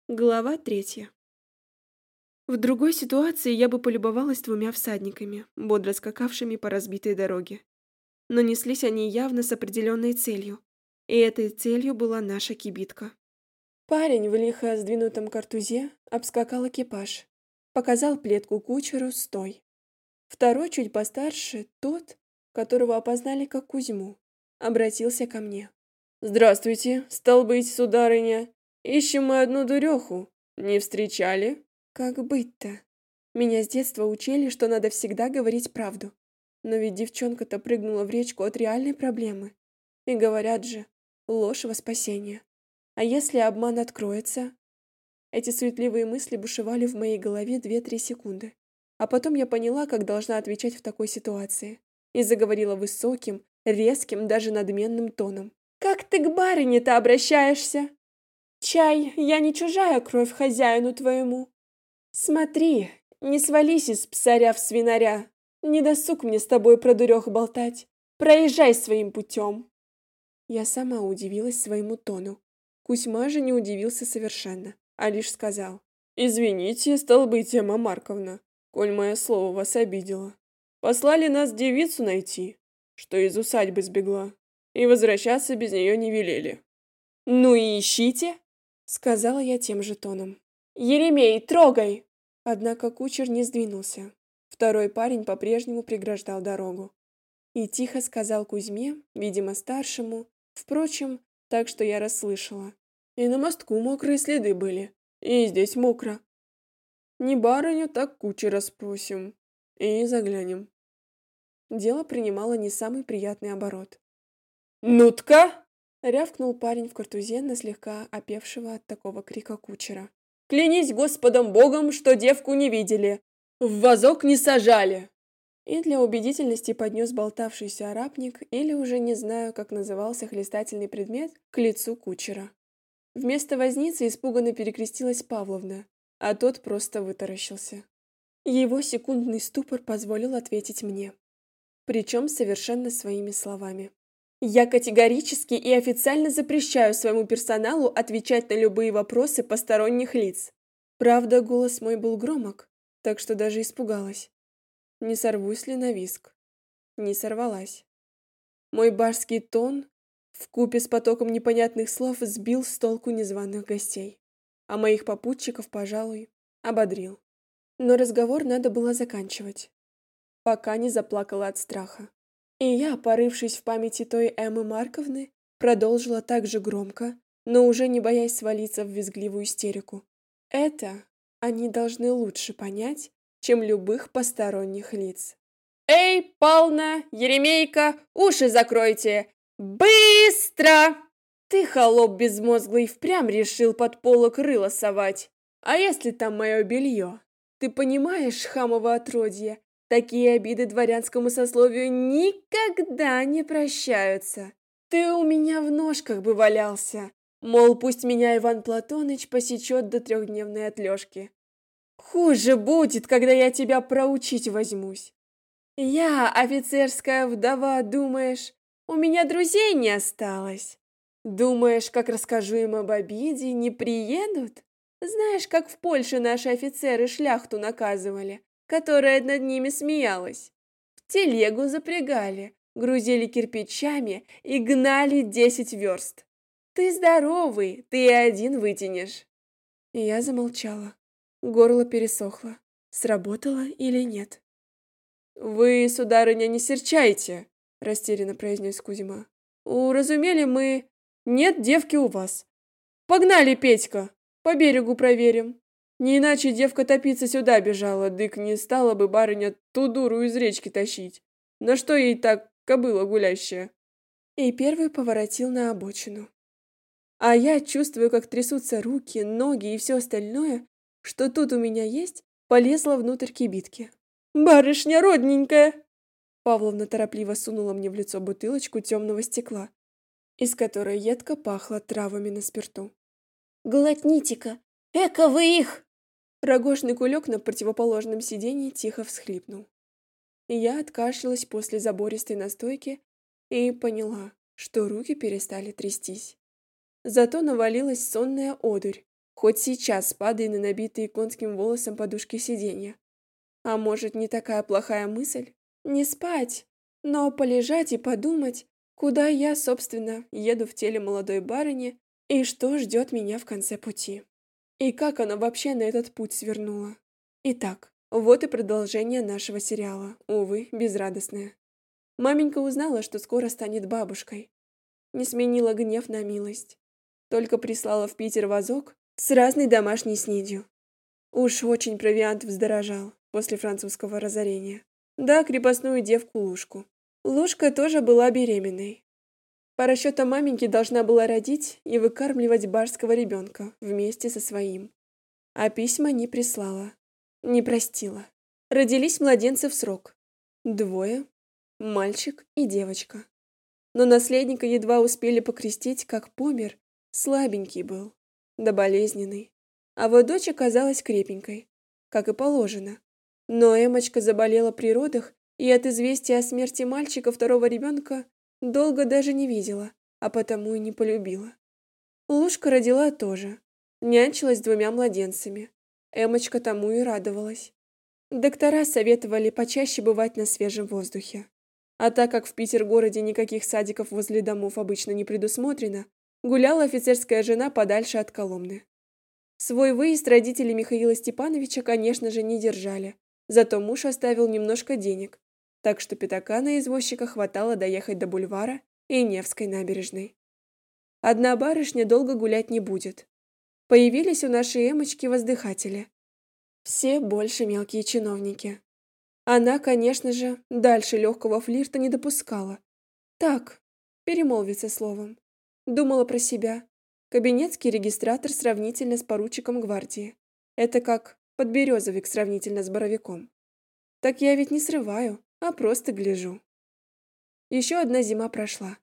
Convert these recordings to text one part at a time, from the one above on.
Глава 3. В другой ситуации я бы полюбовалась двумя всадниками, бодро скакавшими по разбитой дороге. Но неслись они явно с определенной целью, и этой целью была наша кибитка. Парень в лихо сдвинутом картузе обскакал экипаж, показал плетку кучеру «Стой». Второй, чуть постарше, тот, которого опознали как Кузьму, обратился ко мне. «Здравствуйте, стал быть, сударыня. Ищем мы одну дуреху. Не встречали?» Как быть-то? Меня с детства учили, что надо всегда говорить правду. Но ведь девчонка-то прыгнула в речку от реальной проблемы. И говорят же, ложь во спасение. А если обман откроется? Эти суетливые мысли бушевали в моей голове 2-3 секунды. А потом я поняла, как должна отвечать в такой ситуации. И заговорила высоким, резким, даже надменным тоном. «Как ты к барыне-то обращаешься? Чай, я не чужая кровь хозяину твоему. Смотри, не свались из псаря в свинаря. Не досуг мне с тобой про дурех болтать. Проезжай своим путем». Я сама удивилась своему тону. Кузьма же не удивился совершенно, а лишь сказал. «Извините, стал быть, Эмма Марковна, коль мое слово вас обидело. Послали нас девицу найти, что из усадьбы сбегла, и возвращаться без нее не велели». «Ну и ищите», — сказала я тем же тоном. «Еремей, трогай!» Однако кучер не сдвинулся. Второй парень по-прежнему преграждал дорогу. И тихо сказал Кузьме, видимо, старшему, впрочем, так что я расслышала. «И на мостку мокрые следы были, и здесь мокро. Не барыню, так кучера спросим, и заглянем». Дело принимало не самый приятный оборот. «Ну-тка!» — рявкнул парень в картузе на слегка опевшего от такого крика кучера. «Клянись Господом Богом, что девку не видели, в вазок не сажали!» И для убедительности поднес болтавшийся арапник, или уже не знаю, как назывался хлестательный предмет, к лицу кучера. Вместо возницы испуганно перекрестилась Павловна, а тот просто вытаращился. Его секундный ступор позволил ответить мне, причем совершенно своими словами. «Я категорически и официально запрещаю своему персоналу отвечать на любые вопросы посторонних лиц». Правда, голос мой был громок, так что даже испугалась. Не сорвусь ли на виск? Не сорвалась. Мой барский тон вкупе с потоком непонятных слов сбил с толку незваных гостей, а моих попутчиков, пожалуй, ободрил. Но разговор надо было заканчивать, пока не заплакала от страха. И я, порывшись в памяти той Эммы Марковны, продолжила так же громко, но уже не боясь свалиться в визгливую истерику. Это они должны лучше понять, чем любых посторонних лиц. «Эй, Пална, Еремейка, уши закройте! Быстро!» Ты, холоп безмозглый, впрямь решил под полок рыло совать. А если там мое белье? Ты понимаешь, хамово отродье, такие обиды дворянскому сословию никогда не прощаются. Ты у меня в ножках бы валялся. Мол, пусть меня Иван Платоныч посечет до 3-дневной отлежки. Хуже будет, когда я тебя проучить возьмусь. Я, офицерская вдова, думаешь, у меня друзей не осталось? Думаешь, как расскажу им об обиде, не приедут? Знаешь, как в Польше наши офицеры шляхту наказывали, которая над ними смеялась? В телегу запрягали, грузили кирпичами и гнали 10 верст. Ты здоровый, ты один вытянешь. И я замолчала. Горло пересохло. Сработало или нет? «Вы, сударыня, не серчайте», — растерянно произнес Кузьма. «Уразумели мы... Нет девки у вас. Погнали, Петька, по берегу проверим. Не иначе девка топиться сюда бежала, дык не стала бы барыня ту дуру из речки тащить. На что ей так кобыла гулящая?» И первый поворотил на обочину. А я чувствую, как трясутся руки, ноги и все остальное, что тут у меня есть, полезла внутрь кибитки. «Барышня родненькая!» Павловна торопливо сунула мне в лицо бутылочку темного стекла, из которой едко пахло травами на спирту. «Глотните-ка! Эка вы их!» Рогожный кулек на противоположном сиденье тихо всхлипнул. Я откашлялась после забористой настойки и поняла, что руки перестали трястись. Зато навалилась сонная одурь, Хоть сейчас падай на набитые конским волосом подушки сиденья. А может, не такая плохая мысль? Не спать, но полежать и подумать, куда я, собственно, еду в теле молодой барыни и что ждет меня в конце пути. И как она вообще на этот путь свернула. Итак, вот и продолжение нашего сериала, увы, безрадостное. Маменька узнала, что скоро станет бабушкой. Не сменила гнев на милость. Только прислала в Питер вазок с разной домашней снедью. Уж очень провиант вздорожал после французского разорения. Да, крепостную девку Лушку. Лушка тоже была беременной. По расчетам маменьки должна была родить и выкармливать барского ребенка вместе со своим. А письма не прислала. Не простила. Родились младенцы в срок. 2, мальчик и девочка. Но наследника едва успели покрестить, как помер. Слабенький был, да болезненный. А вот дочь оказалась крепенькой, как и положено. Но Эмочка заболела при родах и от известия о смерти мальчика второго ребенка долго даже не видела, а потому и не полюбила. Лушка родила тоже, нянчилась с 2 младенцами. Эмочка тому и радовалась. Доктора советовали почаще бывать на свежем воздухе. А так как в Питер-городе никаких садиков возле домов обычно не предусмотрено, гуляла офицерская жена подальше от Коломны. Свой выезд родители Михаила Степановича, конечно же, не держали, зато муж оставил немножко денег, так что пятака на извозчика хватало доехать до бульвара и Невской набережной. Одна барышня долго гулять не будет. Появились у нашей Эмочки воздыхатели. Все больше мелкие чиновники. Она, конечно же, дальше легкого флирта не допускала. Так, перемолвиться словом. Думала про себя. Кабинетский регистратор сравнительно с поручиком гвардии. Это как подберезовик сравнительно с боровиком. Так я ведь не срываю, а просто гляжу. Еще одна зима прошла.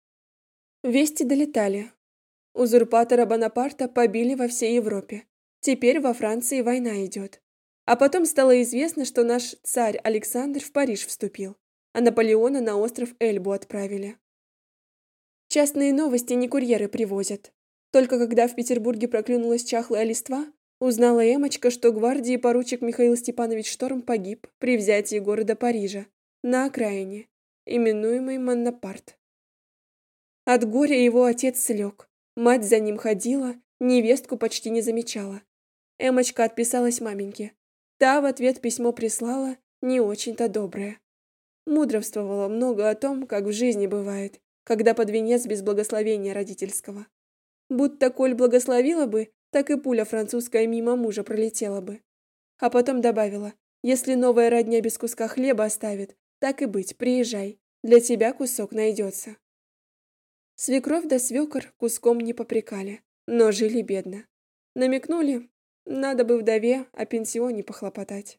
Вести долетали. Узурпатора Бонапарта побили во всей Европе. Теперь во Франции война идет. А потом стало известно, что наш царь Александр в Париж вступил, а Наполеона на остров Эльбу отправили. Частные новости не курьеры привозят. Только когда в Петербурге проклюнулась чахлая листва, узнала Эмочка, что гвардии поручик Михаил Степанович Шторм погиб при взятии города Парижа, на окраине, именуемый Моннапарт. От горя его отец слег, мать за ним ходила, невестку почти не замечала. Эмочка отписалась маменьке. Та в ответ письмо прислала, не очень-то доброе. Мудрствовала много о том, как в жизни бывает, когда под венец без благословения родительского. Будто коль благословила бы, так и пуля французская мимо мужа пролетела бы. А потом добавила, если новая родня без куска хлеба оставит, так и быть, приезжай, для тебя кусок найдется. Свекровь да свекор куском не попрекали, но жили бедно. Намекнули, надо бы вдове о пенсионе похлопотать.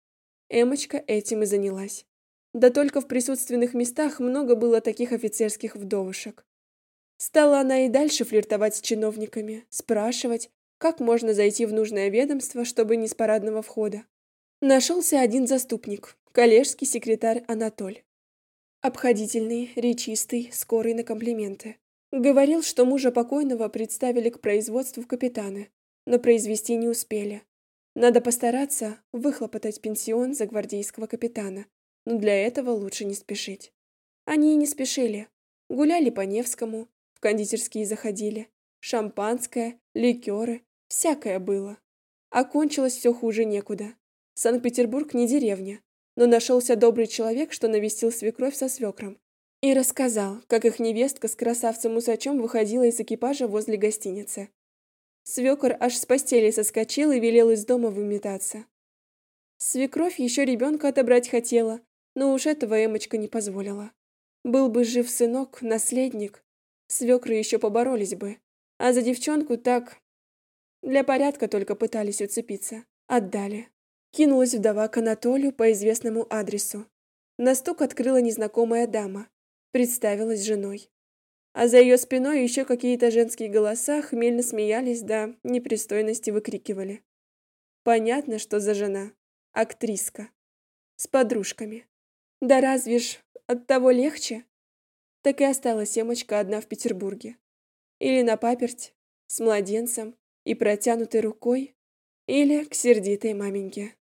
Эмочка этим и занялась. Да только в присутственных местах много было таких офицерских вдовушек. Стала она и дальше флиртовать с чиновниками, спрашивать, как можно зайти в нужное ведомство, чтобы не с парадного входа. Нашелся один заступник, коллежский секретарь Анатоль. Обходительный, речистый, скорый на комплименты. Говорил, что мужа покойного представили к производству в капитаны, но произвести не успели. Надо постараться выхлопотать пенсион за гвардейского капитана, но для этого лучше не спешить. Они и не спешили. Гуляли по Невскому, в кондитерские заходили. Шампанское, ликеры, всякое было. А кончилось все хуже некуда. Санкт-Петербург не деревня, но нашелся добрый человек, что навестил свекровь со свекром. И рассказал, как их невестка с красавцем-усачом выходила из экипажа возле гостиницы. Свекор аж с постели соскочил и велел из дома выметаться. Свекровь еще ребенка отобрать хотела, но уж этого Эмочка не позволила. Был бы жив сынок, наследник, свекры еще поборолись бы, а за девчонку так... Для порядка только пытались уцепиться. Отдали. Кинулась вдова к Анатолию по известному адресу. На стук открыла незнакомая дама. Представилась женой. А за ее спиной еще какие-то женские голоса хмельно смеялись, да непристойности выкрикивали. Понятно, что за жена. Актриска. С подружками. Да разве ж от того легче? Так и осталась Эмочка одна в Петербурге. Или на паперть, с младенцем, и протянутой рукой или к сердитой маменьке.